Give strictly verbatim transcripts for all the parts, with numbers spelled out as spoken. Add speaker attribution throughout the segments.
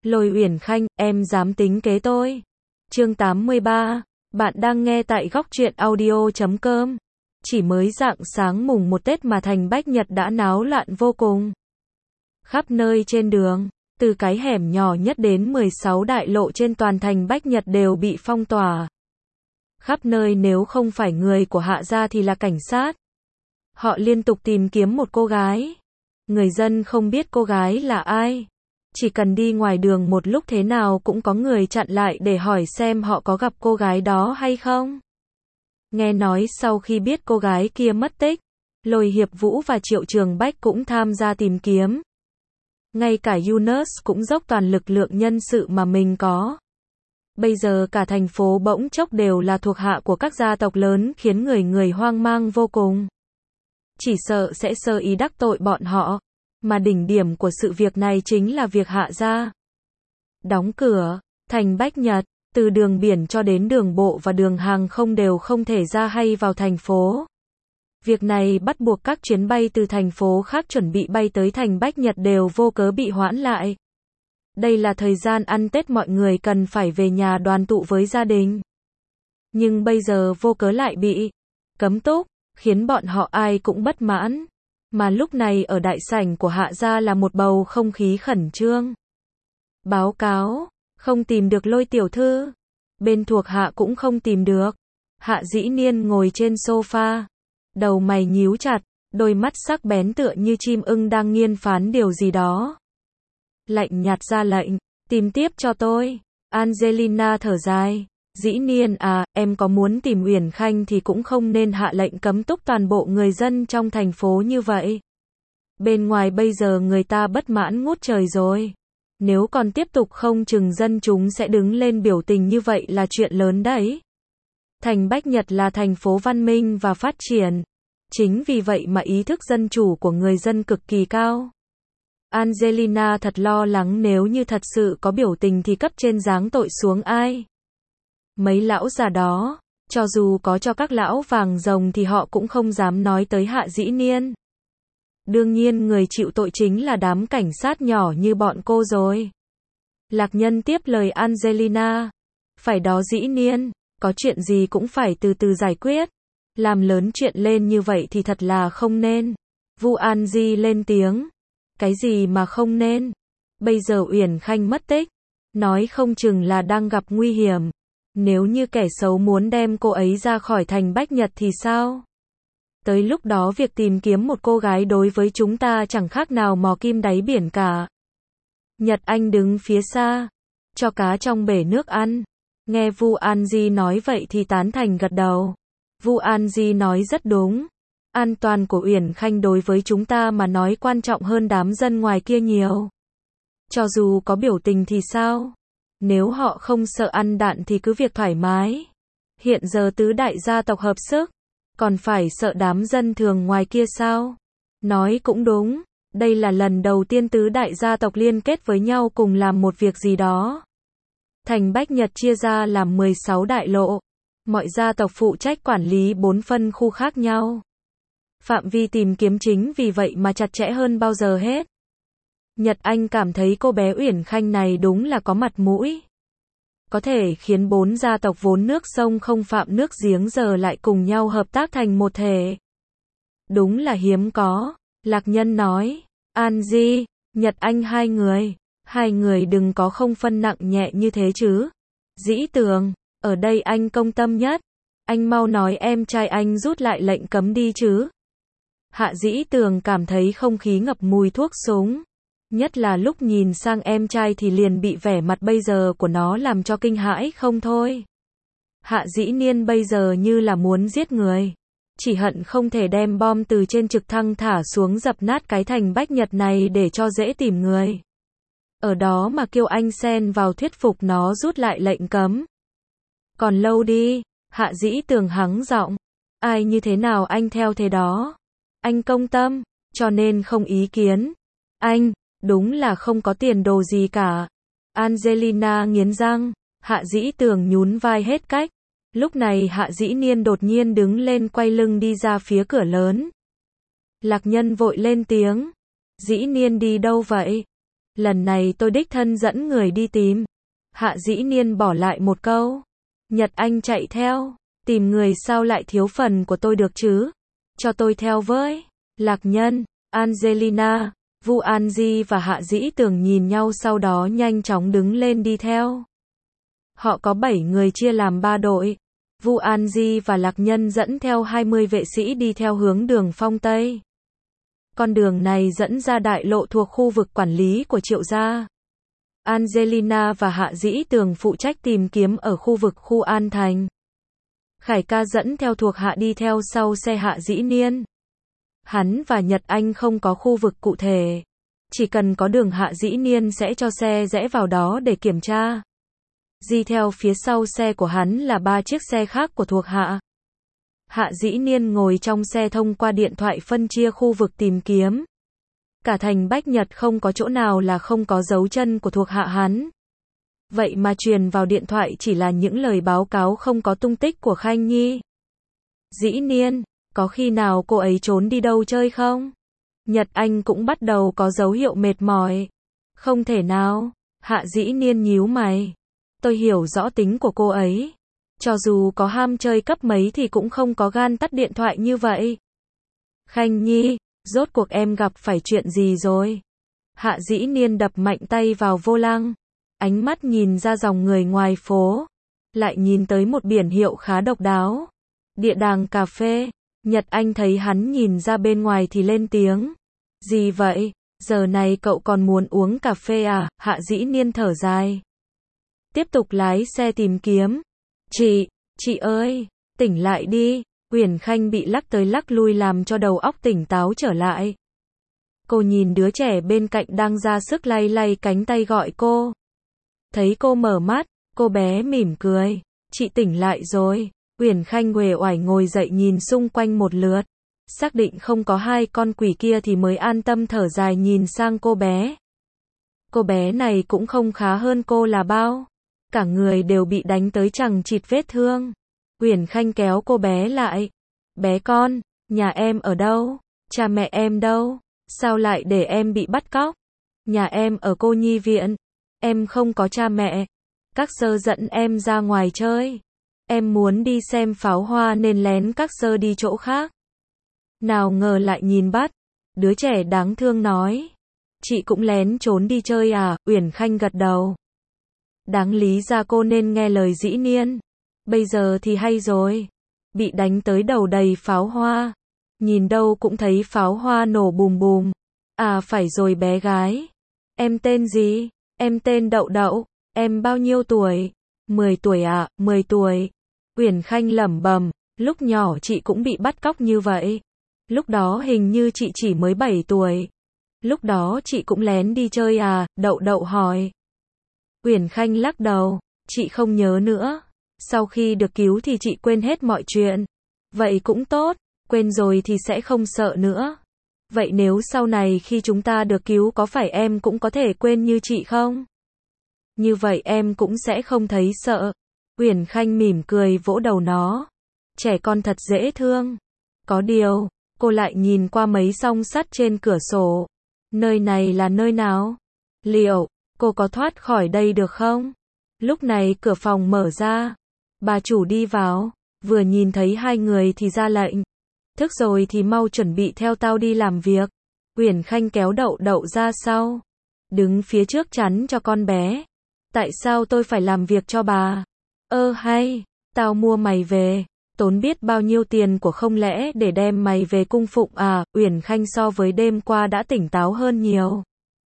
Speaker 1: Lôi Uyển Khanh, em dám tính kế tôi. Chương tám mươi ba. Bạn đang nghe tại góc truyện audio chấm com. Chỉ mới rạng sáng mùng một Tết mà thành Bách Nhật đã náo loạn vô cùng. Khắp nơi trên đường, từ cái hẻm nhỏ nhất đến mười sáu đại lộ trên toàn thành Bách Nhật đều bị phong tỏa. Khắp nơi nếu không phải người của Hạ gia thì là cảnh sát. Họ liên tục tìm kiếm một cô gái. Người dân không biết cô gái là ai. Chỉ cần đi ngoài đường một lúc thế nào cũng có người chặn lại để hỏi xem họ có gặp cô gái đó hay không. Nghe nói sau khi biết cô gái kia mất tích, Lôi Hiệp Vũ và Triệu Trường Bách cũng tham gia tìm kiếm. Ngay cả Yunus cũng dốc toàn lực lượng nhân sự mà mình có. Bây giờ cả thành phố bỗng chốc đều là thuộc hạ của các gia tộc lớn khiến người người hoang mang vô cùng. Chỉ sợ sẽ sơ ý đắc tội bọn họ. Mà đỉnh điểm của sự việc này chính là việc Hạ gia đóng cửa, thành Bách Nhật, từ đường biển cho đến đường bộ và đường hàng không đều không thể ra hay vào thành phố. Việc này bắt buộc các chuyến bay từ thành phố khác chuẩn bị bay tới thành Bách Nhật đều vô cớ bị hoãn lại. Đây là thời gian ăn Tết mọi người cần phải về nhà đoàn tụ với gia đình. Nhưng bây giờ vô cớ lại bị cấm túc, khiến bọn họ ai cũng bất mãn. Mà lúc này ở đại sảnh của Hạ gia là một bầu không khí khẩn trương. Báo cáo, không tìm được Lôi tiểu thư. Bên thuộc hạ cũng không tìm được. Hạ Dĩ Niên ngồi trên sofa. Đầu mày nhíu chặt, đôi mắt sắc bén tựa như chim ưng đang nghiên phán điều gì đó. Lạnh nhạt ra lệnh, tìm tiếp cho tôi. Angelina thở dài. Dĩ Niên à, em có muốn tìm Uyển Khanh thì cũng không nên hạ lệnh cấm túc toàn bộ người dân trong thành phố như vậy. Bên ngoài bây giờ người ta bất mãn ngút trời rồi. Nếu còn tiếp tục không chừng dân chúng sẽ đứng lên biểu tình như vậy là chuyện lớn đấy. Thành Bách Nhật là thành phố văn minh và phát triển. Chính vì vậy mà ý thức dân chủ của người dân cực kỳ cao. Angelina thật lo lắng nếu như thật sự có biểu tình thì cấp trên giáng tội xuống ai. Mấy lão già đó, cho dù có cho các lão vàng rồng thì họ cũng không dám nói tới Hạ Dĩ Niên. Đương nhiên người chịu tội chính là đám cảnh sát nhỏ như bọn cô rồi. Lạc Nhân tiếp lời Angelina. Phải đó Dĩ Niên, có chuyện gì cũng phải từ từ giải quyết. Làm lớn chuyện lên như vậy thì thật là không nên. Vu An Di lên tiếng. Cái gì mà không nên? Bây giờ Uyển Khanh mất tích. Nói không chừng là đang gặp nguy hiểm. Nếu như kẻ xấu muốn đem cô ấy ra khỏi thành Bách Nhật thì sao? Tới lúc đó việc tìm kiếm một cô gái đối với chúng ta chẳng khác nào mò kim đáy biển cả. Nhật Anh đứng phía xa, cho cá trong bể nước ăn. Nghe Vu An Di nói vậy thì tán thành gật đầu. Vu An Di nói rất đúng. An toàn của Uyển Khanh đối với chúng ta mà nói quan trọng hơn đám dân ngoài kia nhiều. Cho dù có biểu tình thì sao? Nếu họ không sợ ăn đạn thì cứ việc thoải mái. Hiện giờ tứ đại gia tộc hợp sức, còn phải sợ đám dân thường ngoài kia sao? Nói cũng đúng, đây là lần đầu tiên tứ đại gia tộc liên kết với nhau cùng làm một việc gì đó. Thành Bách Nhật chia ra làm mười sáu đại lộ. Mọi gia tộc phụ trách quản lý bốn phân khu khác nhau. Phạm vi tìm kiếm chính vì vậy mà chặt chẽ hơn bao giờ hết. Nhật Anh cảm thấy cô bé Uyển Khanh này đúng là có mặt mũi. Có thể khiến bốn gia tộc vốn nước sông không phạm nước giếng giờ lại cùng nhau hợp tác thành một thể. Đúng là hiếm có, Lạc Nhân nói. An Di, Nhật Anh hai người, hai người đừng có không phân nặng nhẹ như thế chứ. Dĩ Tường, ở đây anh công tâm nhất. Anh mau nói em trai anh rút lại lệnh cấm đi chứ. Hạ Dĩ Tường cảm thấy không khí ngập mùi thuốc súng. Nhất là lúc nhìn sang em trai thì liền bị vẻ mặt bây giờ của nó làm cho kinh hãi không thôi. Hạ Dĩ Niên bây giờ như là muốn giết người. Chỉ hận không thể đem bom từ trên trực thăng thả xuống dập nát cái thành Bách Nhật này để cho dễ tìm người. Ở đó mà kêu anh xen vào thuyết phục nó rút lại lệnh cấm. Còn lâu đi, Hạ Dĩ Tường hắng giọng. Ai như thế nào anh theo thế đó. Anh công tâm, cho nên không ý kiến. Anh, đúng là không có tiền đồ gì cả. Angelina nghiến răng, Hạ Dĩ Tường nhún vai hết cách. Lúc này Hạ Dĩ Niên đột nhiên đứng lên quay lưng đi ra phía cửa lớn. Lạc Nhân vội lên tiếng. Dĩ Niên đi đâu vậy? Lần này tôi đích thân dẫn người đi tìm. Hạ Dĩ Niên bỏ lại một câu. Nhật Anh chạy theo. Tìm người sao lại thiếu phần của tôi được chứ? Cho tôi theo với. Lạc Nhân, Angelina, Vu An Di và Hạ Dĩ Tường nhìn nhau sau đó nhanh chóng đứng lên đi theo. Họ có bảy người chia làm ba đội. Vu An Di và Lạc Nhân dẫn theo hai mươi vệ sĩ đi theo hướng đường Phong Tây. Con đường này dẫn ra đại lộ thuộc khu vực quản lý của Triệu gia. Angelina và Hạ Dĩ Tường phụ trách tìm kiếm ở khu vực khu An Thành. Khải ca dẫn theo thuộc hạ đi theo sau xe Hạ Dĩ Niên. Hắn và Nhật Anh không có khu vực cụ thể. Chỉ cần có đường Hạ Dĩ Niên sẽ cho xe rẽ vào đó để kiểm tra. Đi theo phía sau xe của hắn là ba chiếc xe khác của thuộc hạ. Hạ Dĩ Niên ngồi trong xe thông qua điện thoại phân chia khu vực tìm kiếm. Cả thành Bách Nhật không có chỗ nào là không có dấu chân của thuộc hạ hắn. Vậy mà truyền vào điện thoại chỉ là những lời báo cáo không có tung tích của Khanh Nhi. Dĩ Niên, có khi nào cô ấy trốn đi đâu chơi không? Nhật Anh cũng bắt đầu có dấu hiệu mệt mỏi. Không thể nào. Hạ Dĩ Niên nhíu mày. Tôi hiểu rõ tính của cô ấy. Cho dù có ham chơi cấp mấy thì cũng không có gan tắt điện thoại như vậy. Khanh Nhi, rốt cuộc em gặp phải chuyện gì rồi? Hạ Dĩ Niên đập mạnh tay vào vô lăng. Ánh mắt nhìn ra dòng người ngoài phố. Lại nhìn tới một biển hiệu khá độc đáo. Địa đàng cà phê. Nhật Anh thấy hắn nhìn ra bên ngoài thì lên tiếng. Gì vậy? Giờ này cậu còn muốn uống cà phê à? Hạ Dĩ Niên thở dài. Tiếp tục lái xe tìm kiếm. Chị, chị ơi, tỉnh lại đi. Uyển Khanh bị lắc tới lắc lui làm cho đầu óc tỉnh táo trở lại. Cô nhìn đứa trẻ bên cạnh đang ra sức lay lay cánh tay gọi cô. Thấy cô mở mắt, cô bé mỉm cười. Chị tỉnh lại rồi. Uyển Khanh uể oải ngồi dậy nhìn xung quanh một lượt. Xác định không có hai con quỷ kia thì mới an tâm thở dài nhìn sang cô bé. Cô bé này cũng không khá hơn cô là bao. Cả người đều bị đánh tới chằng chịt vết thương. Uyển Khanh kéo cô bé lại. Bé con, nhà em ở đâu? Cha mẹ em đâu? Sao lại để em bị bắt cóc? Nhà em ở cô nhi viện. Em không có cha mẹ. Các sơ dẫn em ra ngoài chơi. Em muốn đi xem pháo hoa nên lén các sơ đi chỗ khác. Nào ngờ lại nhìn bắt. Đứa trẻ đáng thương nói. Chị cũng lén trốn đi chơi à? Uyển Khanh gật đầu. Đáng lý ra cô nên nghe lời Dĩ Niên. Bây giờ thì hay rồi. Bị đánh tới đầu đầy pháo hoa. Nhìn đâu cũng thấy pháo hoa nổ bùm bùm. À phải rồi bé gái. Em tên gì? Em tên Đậu Đậu. Em bao nhiêu tuổi? mười tuổi ạ, mười tuổi. Uyển Khanh lẩm bẩm, lúc nhỏ chị cũng bị bắt cóc như vậy. Lúc đó hình như chị chỉ mới bảy tuổi. Lúc đó chị cũng lén đi chơi à? Đậu Đậu hỏi. Uyển Khanh lắc đầu, chị không nhớ nữa. Sau khi được cứu thì chị quên hết mọi chuyện. Vậy cũng tốt, quên rồi thì sẽ không sợ nữa. Vậy nếu sau này khi chúng ta được cứu có phải em cũng có thể quên như chị không? Như vậy em cũng sẽ không thấy sợ. Uyển Khanh mỉm cười vỗ đầu nó. Trẻ con thật dễ thương. Có điều, cô lại nhìn qua mấy song sắt trên cửa sổ. Nơi này là nơi nào? Liệu, cô có thoát khỏi đây được không? Lúc này cửa phòng mở ra. Bà chủ đi vào. Vừa nhìn thấy hai người thì ra lệnh. Thức rồi thì mau chuẩn bị theo tao đi làm việc. Uyển Khanh kéo Đậu Đậu ra sau. Đứng phía trước chắn cho con bé. Tại sao tôi phải làm việc cho bà? Ơ hay, tao mua mày về. Tốn biết bao nhiêu tiền của không lẽ để đem mày về cung phụng à? Uyển Khanh so với đêm qua đã tỉnh táo hơn nhiều.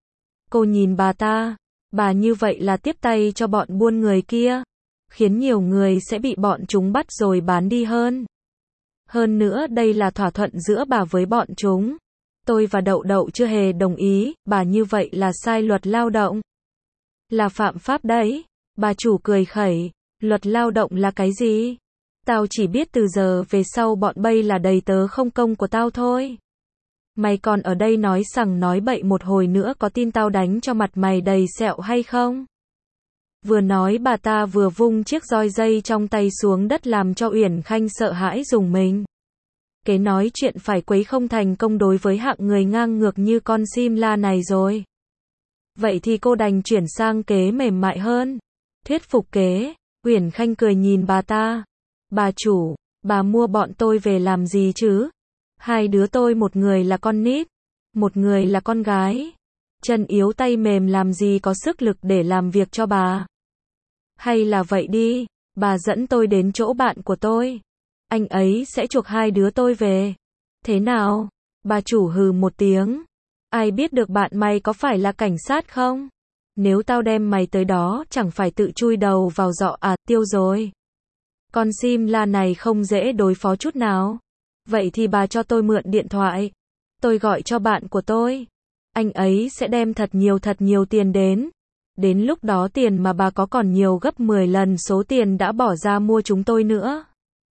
Speaker 1: Cô nhìn bà ta. Bà như vậy là tiếp tay cho bọn buôn người kia. Khiến nhiều người sẽ bị bọn chúng bắt rồi bán đi hơn. Hơn nữa đây là thỏa thuận giữa bà với bọn chúng. Tôi và Đậu Đậu chưa hề đồng ý, bà như vậy là sai luật lao động. Là phạm pháp đấy. Bà chủ cười khẩy. Luật lao động là cái gì? Tao chỉ biết từ giờ về sau bọn bay là đầy tớ không công của tao thôi. Mày còn ở đây nói sằng nói bậy một hồi nữa có tin tao đánh cho mặt mày đầy sẹo hay không? Vừa nói bà ta vừa vung chiếc roi dây trong tay xuống đất làm cho Uyển Khanh sợ hãi rùng mình. Cái nói chuyện phải quấy không thành công đối với hạng người ngang ngược như con sim la này rồi. Vậy thì cô đành chuyển sang kế mềm mại hơn. Thuyết phục kế. Uyển Khanh cười nhìn bà ta. Bà chủ, bà mua bọn tôi về làm gì chứ? Hai đứa tôi một người là con nít, một người là con gái. Chân yếu tay mềm làm gì có sức lực để làm việc cho bà. Hay là vậy đi, bà dẫn tôi đến chỗ bạn của tôi. Anh ấy sẽ chuộc hai đứa tôi về. Thế nào? Bà chủ hừ một tiếng. Ai biết được bạn mày có phải là cảnh sát không? Nếu tao đem mày tới đó chẳng phải tự chui đầu vào giọ à, tiêu rồi. Con sim la này không dễ đối phó chút nào. Vậy thì bà cho tôi mượn điện thoại. Tôi gọi cho bạn của tôi. Anh ấy sẽ đem thật nhiều thật nhiều tiền đến. Đến lúc đó tiền mà bà có còn nhiều gấp mười lần số tiền đã bỏ ra mua chúng tôi nữa.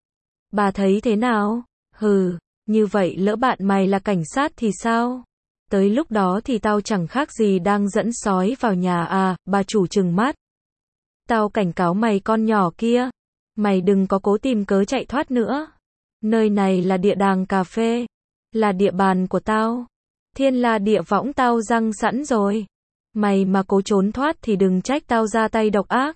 Speaker 1: Bà thấy thế nào? Hừ, như vậy lỡ bạn mày là cảnh sát thì sao? Tới lúc đó thì tao chẳng khác gì đang dẫn sói vào nhà à, bà chủ trừng mắt. Tao cảnh cáo mày con nhỏ kia. Mày đừng có cố tìm cớ chạy thoát nữa. Nơi này là địa đàng cà phê. Là địa bàn của tao. Thiên la địa võng tao răng sẵn rồi. Mày mà cố trốn thoát thì đừng trách tao ra tay độc ác.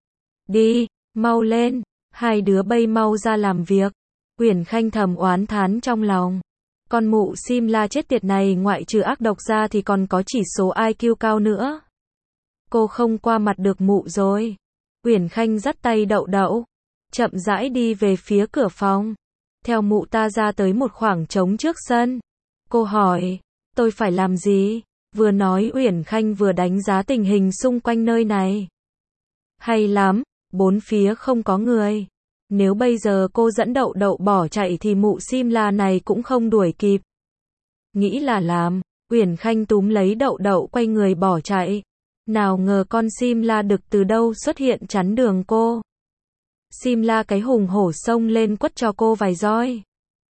Speaker 1: Đi, mau lên. Hai đứa bay mau ra làm việc. Uyển Khanh thầm oán thán trong lòng. Con mụ sim la chết tiệt này ngoại trừ ác độc ra thì còn có chỉ số i kiu cao nữa. Cô không qua mặt được mụ rồi. Uyển Khanh dắt tay Đậu Đậu, chậm rãi đi về phía cửa phòng. Theo mụ ta ra tới một khoảng trống trước sân. Cô hỏi, tôi phải làm gì? Vừa nói Uyển Khanh vừa đánh giá tình hình xung quanh nơi này. Hay lắm, bốn phía không có người. Nếu bây giờ cô dẫn Đậu Đậu bỏ chạy thì mụ sim la này cũng không đuổi kịp. Nghĩ là làm, Uyển Khanh túm lấy Đậu Đậu quay người bỏ chạy. Nào ngờ con sim la đực từ đâu xuất hiện chắn đường cô. Sim la cái hùng hổ xông lên quất cho cô vài roi.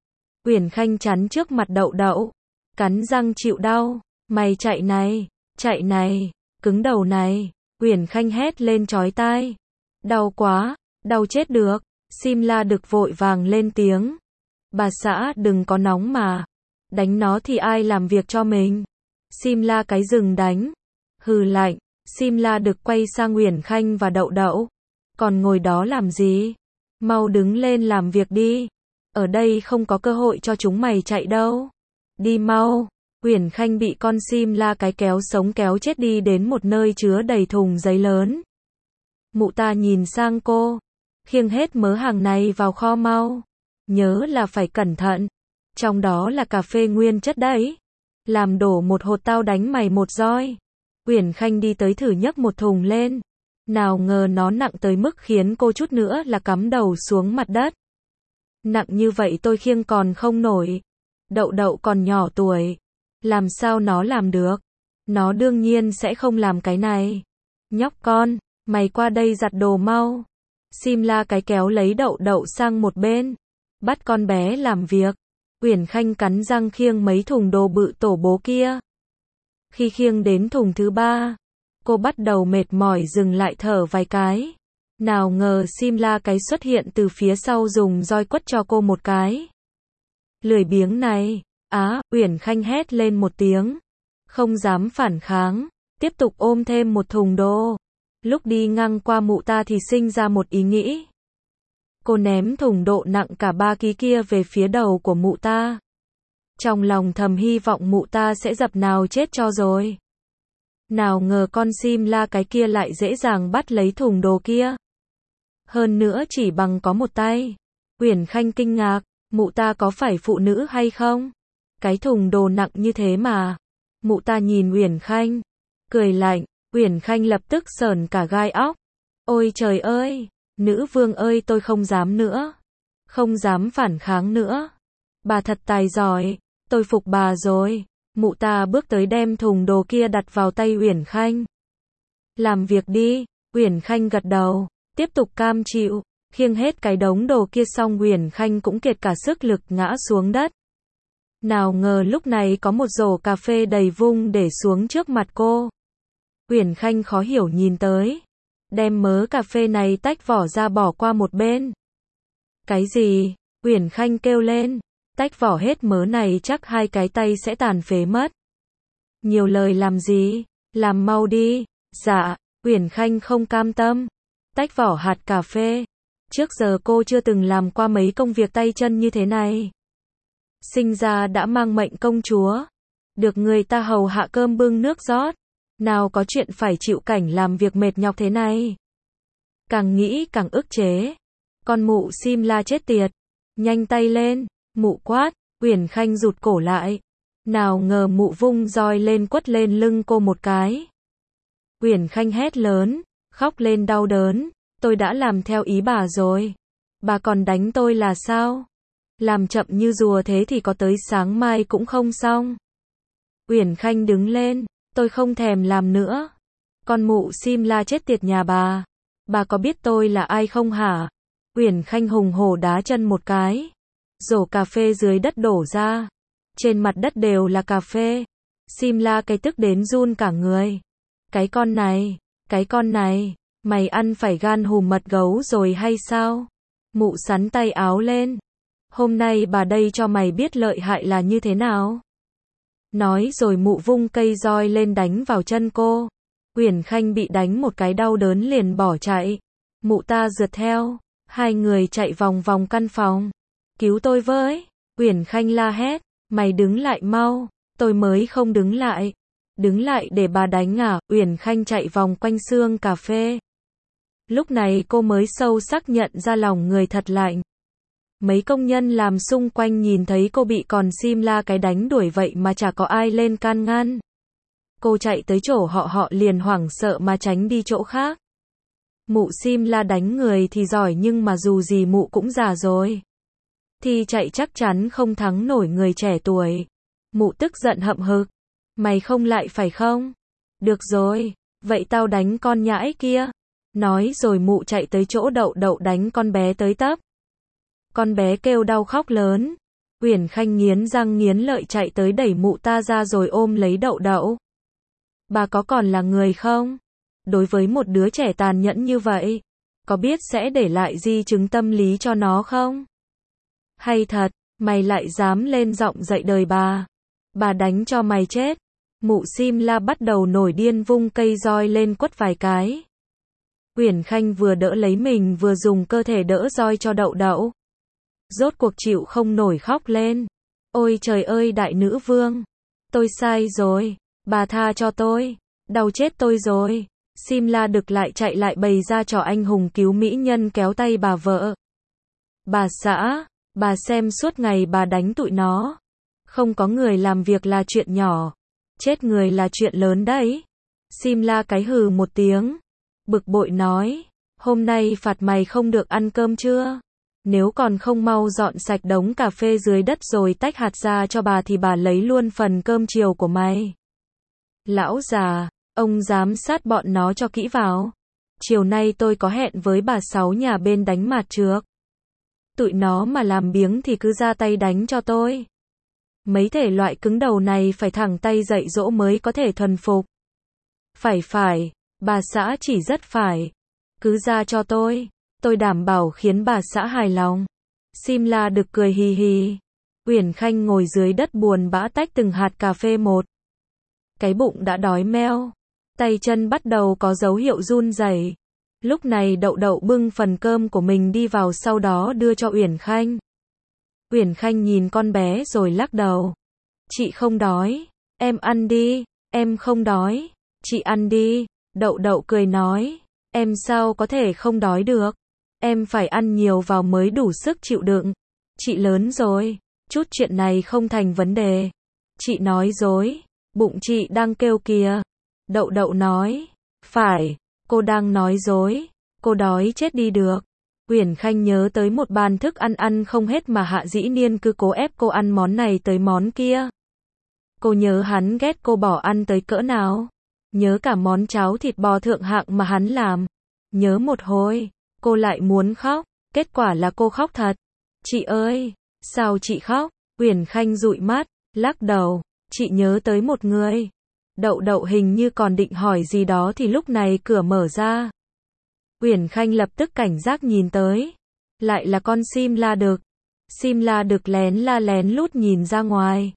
Speaker 1: Uyển Khanh chắn trước mặt Đậu Đậu, cắn răng chịu đau. Mày chạy này, chạy này, cứng đầu này. Uyển Khanh hét lên chói tai. Đau quá, đau chết được. Sim la đực vội vàng lên tiếng. Bà xã đừng có nóng mà. Đánh nó thì ai làm việc cho mình. Sim la cái dừng đánh. Hừ lạnh. Sim la đực quay sang Uyển Khanh và Đậu Đậu. Còn ngồi đó làm gì? Mau đứng lên làm việc đi. Ở đây không có cơ hội cho chúng mày chạy đâu. Đi mau. Uyển Khanh bị con sim la cái kéo sống kéo chết đi đến một nơi chứa đầy thùng giấy lớn. Mụ ta nhìn sang cô. Khiêng hết mớ hàng này vào kho mau. Nhớ là phải cẩn thận. Trong đó là cà phê nguyên chất đấy. Làm đổ một hột tao đánh mày một roi. Uyển Khanh đi tới thử nhấc một thùng lên. Nào ngờ nó nặng tới mức khiến cô chút nữa là cắm đầu xuống mặt đất. Nặng như vậy tôi khiêng còn không nổi. Đậu Đậu còn nhỏ tuổi. Làm sao nó làm được? Nó đương nhiên sẽ không làm cái này. Nhóc con, mày qua đây giặt đồ mau. Sim la cái kéo lấy Đậu Đậu sang một bên. Bắt con bé làm việc. Uyển Khanh cắn răng khiêng mấy thùng đồ bự tổ bố kia. Khi khiêng đến thùng thứ ba, cô bắt đầu mệt mỏi dừng lại thở vài cái. Nào ngờ sim la cái xuất hiện từ phía sau dùng roi quất cho cô một cái. Lười biếng này. Á, Uyển Khanh hét lên một tiếng. Không dám phản kháng. Tiếp tục ôm thêm một thùng đồ. Lúc đi ngang qua mụ ta thì sinh ra một ý nghĩ. Cô ném thùng độ nặng cả ba ký kia về phía đầu của mụ ta. Trong lòng thầm hy vọng mụ ta sẽ dập nào chết cho rồi. Nào ngờ con sim la cái kia lại dễ dàng bắt lấy thùng đồ kia. Hơn nữa chỉ bằng có một tay. Uyển Khanh kinh ngạc, mụ ta có phải phụ nữ hay không? Cái thùng đồ nặng như thế mà. Mụ ta nhìn Uyển Khanh, cười lạnh. Uyển Khanh lập tức sởn cả gai óc. Ôi trời ơi, nữ vương ơi, tôi không dám nữa. Không dám phản kháng nữa. Bà thật tài giỏi, tôi phục bà rồi. Mụ ta bước tới đem thùng đồ kia đặt vào tay Uyển Khanh. Làm việc đi. Uyển Khanh gật đầu, tiếp tục cam chịu. Khiêng hết cái đống đồ kia xong Uyển Khanh cũng kiệt cả sức lực ngã xuống đất. Nào ngờ lúc này có một rổ cà phê đầy vung để xuống trước mặt cô. Uyển Khanh khó hiểu nhìn tới. Đem mớ cà phê này tách vỏ ra bỏ qua một bên. Cái gì? Uyển Khanh kêu lên. Tách vỏ hết mớ này chắc hai cái tay sẽ tàn phế mất. Nhiều lời làm gì? Làm mau đi. Dạ, Uyển Khanh không cam tâm. Tách vỏ hạt cà phê. Trước giờ cô chưa từng làm qua mấy công việc tay chân như thế này. Sinh ra đã mang mệnh công chúa. Được người ta hầu hạ cơm bưng nước rót. Nào có chuyện phải chịu cảnh làm việc mệt nhọc thế này. Càng nghĩ càng ức chế. Con mụ sim la chết tiệt. Nhanh tay lên. Mụ quát. Uyển Khanh rụt cổ lại. Nào ngờ mụ vung roi lên quất lên lưng cô một cái. Uyển Khanh hét lớn. Khóc lên đau đớn. Tôi đã làm theo ý bà rồi. Bà còn đánh tôi là sao? Làm chậm như rùa thế thì có tới sáng mai cũng không xong. Uyển Khanh đứng lên. Tôi không thèm làm nữa. Con mụ sim la chết tiệt nhà bà. Bà có biết tôi là ai không hả? Uyển Khanh hùng hổ đá chân một cái. Rổ cà phê dưới đất đổ ra. Trên mặt đất đều là cà phê. Sim la cái tức đến run cả người. Cái con này, cái con này, mày ăn phải gan hùm mật gấu rồi hay sao? Mụ sắn tay áo lên. Hôm nay bà đây cho mày biết lợi hại là như thế nào. Nói rồi mụ vung cây roi lên đánh vào chân cô. Uyển Khanh bị đánh một cái đau đớn liền bỏ chạy. Mụ ta rượt theo. Hai người chạy vòng vòng căn phòng. Cứu tôi với. Uyển Khanh la hét. Mày đứng lại mau. Tôi mới không đứng lại. Đứng lại để bà đánh à? Uyển Khanh chạy vòng quanh xương cà phê. Lúc này cô mới sâu sắc nhận ra lòng người thật lạnh. Mấy công nhân làm xung quanh nhìn thấy cô bị còn sim la cái đánh đuổi vậy mà chả có ai lên can ngăn. Cô chạy tới chỗ họ họ liền hoảng sợ mà tránh đi chỗ khác. Mụ sim la đánh người thì giỏi nhưng mà dù gì mụ cũng già rồi. Thì chạy chắc chắn không thắng nổi người trẻ tuổi. Mụ tức giận hậm hực. Mày không lại phải không? Được rồi, vậy tao đánh con nhãi kia. Nói rồi mụ chạy tới chỗ Đậu Đậu đánh con bé tới tấp. Con bé kêu đau khóc lớn. Uyển Khanh nghiến răng nghiến lợi chạy tới đẩy mụ ta ra rồi ôm lấy Đậu Đậu. Bà có còn là người không? Đối với một đứa trẻ tàn nhẫn như vậy, có biết sẽ để lại di chứng tâm lý cho nó không? Hay thật, mày lại dám lên giọng dạy đời bà. Bà đánh cho mày chết. Mụ sim la bắt đầu nổi điên vung cây roi lên quất vài cái. Uyển Khanh vừa đỡ lấy mình vừa dùng cơ thể đỡ roi cho Đậu Đậu. Rốt cuộc chịu không nổi khóc lên. Ôi trời ơi đại nữ vương. Tôi sai rồi. Bà tha cho tôi. Đau chết tôi rồi. Sim la đực lại chạy lại bày ra trò anh hùng cứu mỹ nhân kéo tay bà vợ. Bà xã, bà xem suốt ngày bà đánh tụi nó. Không có người làm việc là chuyện nhỏ. Chết người là chuyện lớn đấy. Sim la cái hừ một tiếng. Bực bội nói. Hôm nay phạt mày không được ăn cơm chưa? Nếu còn không mau dọn sạch đống cà phê dưới đất rồi tách hạt ra cho bà thì bà lấy luôn phần cơm chiều của mày. Lão già, ông giám sát bọn nó cho kỹ vào. Chiều nay tôi có hẹn với bà Sáu nhà bên đánh mạt trước. Tụi nó mà làm biếng thì cứ ra tay đánh cho tôi. Mấy thể loại cứng đầu này phải thẳng tay dạy dỗ mới có thể thuần phục. Phải phải, bà xã chỉ rất phải. Cứ ra cho tôi. Tôi đảm bảo khiến bà xã hài lòng. Sim la đực cười hì hì. Uyển Khanh ngồi dưới đất buồn bã tách từng hạt cà phê một. Cái bụng đã đói meo. Tay chân bắt đầu có dấu hiệu run rẩy. Lúc này Đậu Đậu bưng phần cơm của mình đi vào sau đó đưa cho Uyển Khanh. Uyển Khanh nhìn con bé rồi lắc đầu. Chị không đói. Em ăn đi. Em không đói. Chị ăn đi. Đậu Đậu cười nói. Em sao có thể không đói được. Em phải ăn nhiều vào mới đủ sức chịu đựng. Chị lớn rồi. Chút chuyện này không thành vấn đề. Chị nói dối. Bụng chị đang kêu kìa. Đậu Đậu nói. Phải. Cô đang nói dối. Cô đói chết đi được. Uyển Khanh nhớ tới một bàn thức ăn ăn không hết mà Hạ Dĩ Niên cứ cố ép cô ăn món này tới món kia. Cô nhớ hắn ghét cô bỏ ăn tới cỡ nào. Nhớ cả món cháo thịt bò thượng hạng mà hắn làm. Nhớ một hồi, cô lại muốn khóc. Kết quả là cô khóc thật. Chị ơi, sao chị khóc? Uyển Khanh dụi mắt, lắc đầu. Chị nhớ tới một người. Đậu Đậu hình như còn định hỏi gì đó thì lúc này cửa mở ra. Uyển Khanh lập tức cảnh giác nhìn tới. Lại là con sim la đực. Sim la đực lén la lén lút nhìn ra ngoài.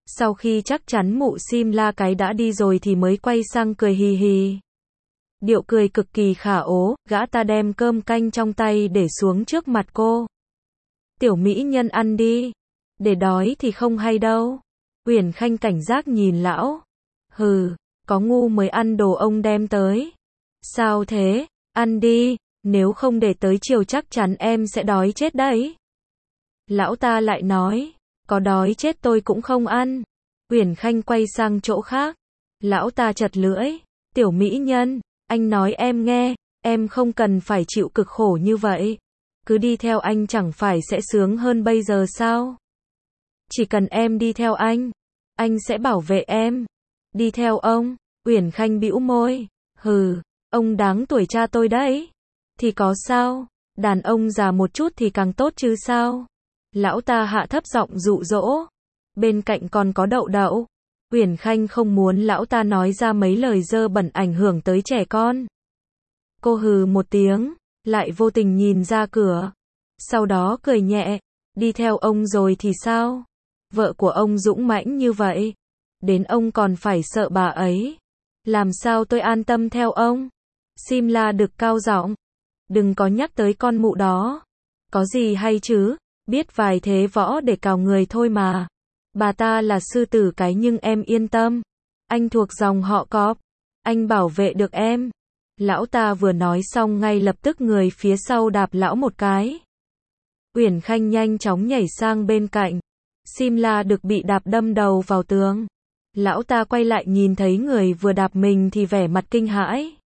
Speaker 1: Sau khi chắc chắn mụ Sim La cái đã đi rồi thì mới quay sang cười hì hì. Điệu cười cực kỳ khả ố, gã ta đem cơm canh trong tay để xuống trước mặt cô. Tiểu mỹ nhân ăn đi. Để đói thì không hay đâu. Uyển Khanh cảnh giác nhìn lão. Hừ, có ngu mới ăn đồ ông đem tới. Sao thế? Ăn đi, nếu không để tới chiều chắc chắn em sẽ đói chết đấy. Lão ta lại nói, có đói chết tôi cũng không ăn. Uyển Khanh quay sang chỗ khác. Lão ta chật lưỡi, tiểu mỹ nhân, anh nói em nghe, em không cần phải chịu cực khổ như vậy. Cứ đi theo anh chẳng phải sẽ sướng hơn bây giờ sao? Chỉ cần em đi theo anh, anh sẽ bảo vệ em. Đi theo ông, Uyển Khanh bĩu môi, hừ, ông đáng tuổi cha tôi đấy. Thì có sao, đàn ông già một chút thì càng tốt chứ sao? Lão ta hạ thấp giọng dụ dỗ. Bên cạnh còn có Đậu Đậu. Uyển Khanh không muốn lão ta nói ra mấy lời dơ bẩn ảnh hưởng tới trẻ con. Cô hừ một tiếng, lại vô tình nhìn ra cửa. Sau đó cười nhẹ, đi theo ông rồi thì sao? Vợ của ông dũng mãnh như vậy, đến ông còn phải sợ bà ấy. Làm sao tôi an tâm theo ông? Sim La Đực cao giọng, đừng có nhắc tới con mụ đó. Có gì hay chứ, biết vài thế võ để cào người thôi mà. Bà ta là sư tử cái nhưng em yên tâm. Anh thuộc dòng họ Cọp, anh bảo vệ được em. Lão ta vừa nói xong ngay lập tức người phía sau đạp lão một cái. Uyển Khanh nhanh chóng nhảy sang bên cạnh. Sim La Đực bị đạp đâm đầu vào tường. Lão ta quay lại nhìn thấy người vừa đạp mình thì vẻ mặt kinh hãi.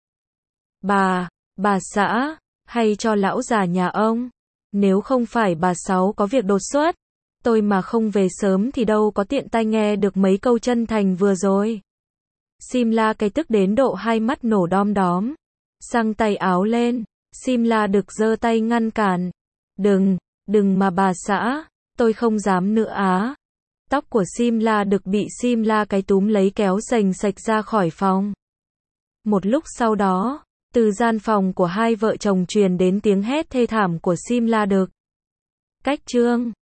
Speaker 1: Bà, bà xã, hay cho lão già nhà ông. Nếu không phải bà Sáu có việc đột xuất, tôi mà không về sớm thì đâu có tiện tai nghe được mấy câu chân thành vừa rồi. Sim La cái tức đến độ hai mắt nổ đom đóm. Xăng tay áo lên, Sim La Đực giơ tay ngăn cản. Đừng, đừng mà bà xã, tôi không dám nữa á. Tóc của Sim La Đực bị Sim La cái túm lấy kéo sành sạch ra khỏi phòng. Một lúc sau đó, từ gian phòng của hai vợ chồng truyền đến tiếng hét thê thảm của Sim La Đực. Cách chương